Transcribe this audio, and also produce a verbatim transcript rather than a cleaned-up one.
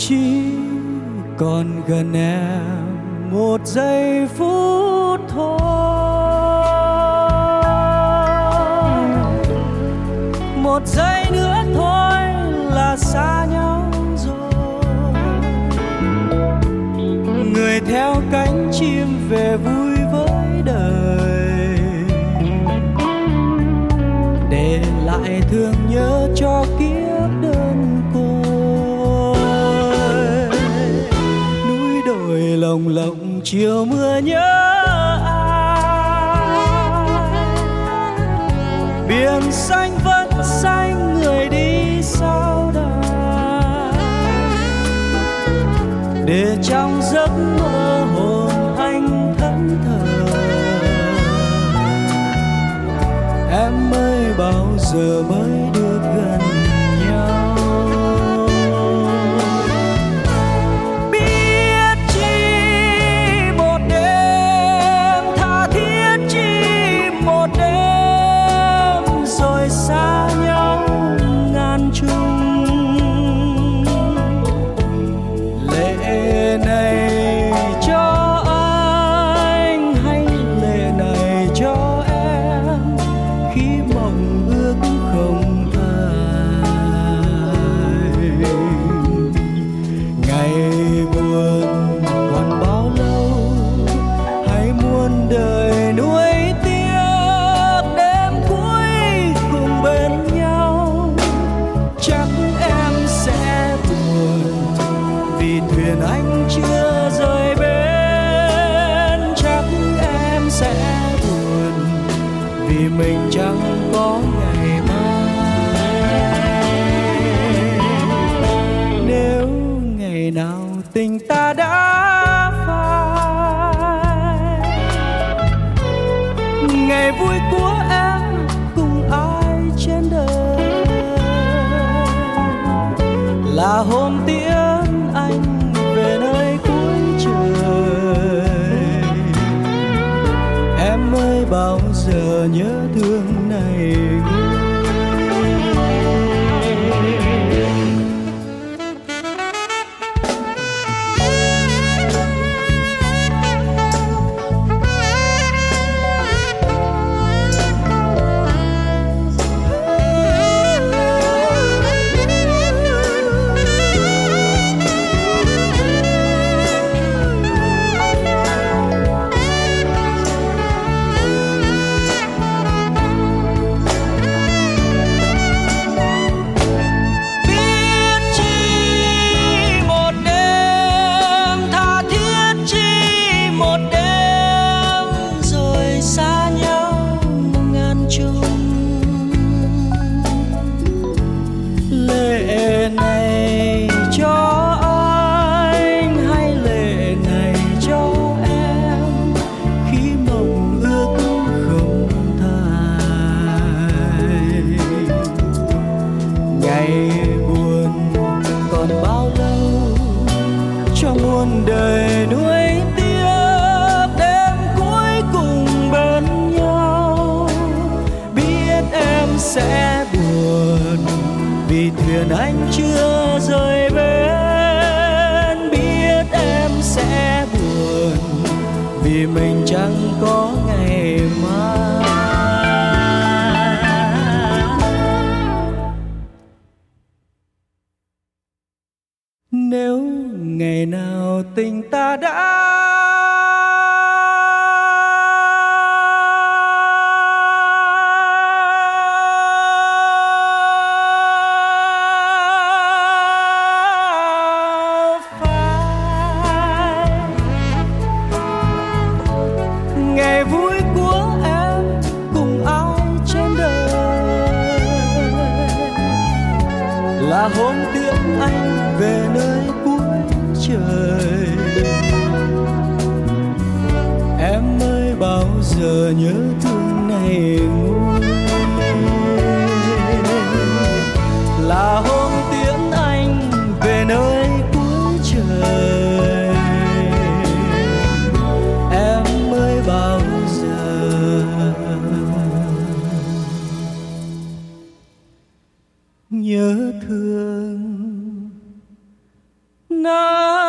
chỉ còn gần em một giây phút thôi, một giây nữa thôi là xa nhau rồi. Người theo cánh chim về vui với đời, để lại thương nhớ cho kiếp đơn côi. Núi đồi lồng lộng chiều mưa nhớ ai, biển xanh vẫn xanh người đi sau đời, để trong giấc mơ hồn anh thẫn thờ. Em ơi bao giờ mới được gần nhau? Biết chi một đêm, tha thiết chi một đêm, rồi xa nhau ngàn trùng. Lệ này cho anh hay lệ này cho em, khi mộng ước không thay. Ngày buồn còn bao lâu, hay muôn đời nuối tiếc, đêm cuối cùng bên nhau. Chắc em sẽ buồn vì thuyền anh chưa rời bến, chắc em sẽ buồn vì mình chẳng có ngày mai. Nếu ngày nào tình ta đã phai, ngày vui của em cùng ai trên đời, là hôm tiễn anh về nơi cuối trời. Em ơi bao giờ nhớ thương này đời nuối tiếc, đêm cuối cùng bên nhau. Biết em sẽ buồn vì thuyền anh chưa rời bến, biết em sẽ buồn vì mình chẳng có ngày mai. Nếu ngày nào tình ta đã phai, ngày vui của em cùng ai trên đời, là hôm tiễn anh về nơi trời. Em ơi bao giờ nhớ thương này nguôi, là hôm tiễn anh về nơi cuối trời. Em ơi bao giờ nhớ thương Na